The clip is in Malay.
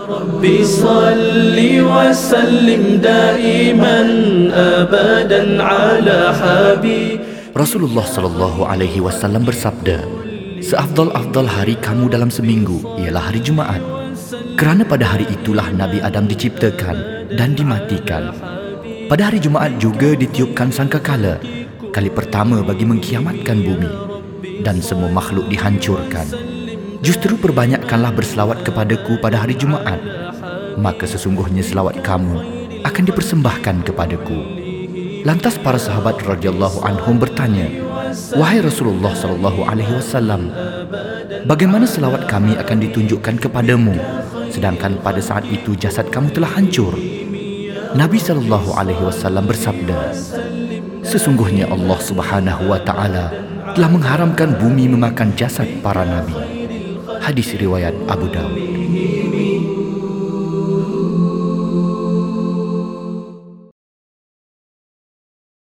ربي صل وسلم دائما أبدا على حبيب. Rasulullah sallallahu alaihi wasallam bersabda, seafdal-afdal hari kamu dalam seminggu ialah hari Jumaat. Kerana pada hari itulah Nabi Adam diciptakan dan dimatikan. Pada hari Jumaat juga ditiupkan sangkakala, kali pertama bagi mengkiamatkan bumi, dan semua makhluk dihancurkan. Justru perbanyakkanlah berselawat kepadaku pada hari Jumaat, maka sesungguhnya selawat kamu akan dipersembahkan kepadaku. Lantas para sahabat radhiyallahu anhum bertanya, wahai Rasulullah sallallahu alaihi wasallam, bagaimana selawat kami akan ditunjukkan kepadamu sedangkan pada saat itu jasad kamu telah hancur? Nabi sallallahu alaihi wasallam bersabda, sesungguhnya Allah Subhanahu wa taala telah mengharamkan bumi memakan jasad para nabi. Hadis riwayat Abu Daud.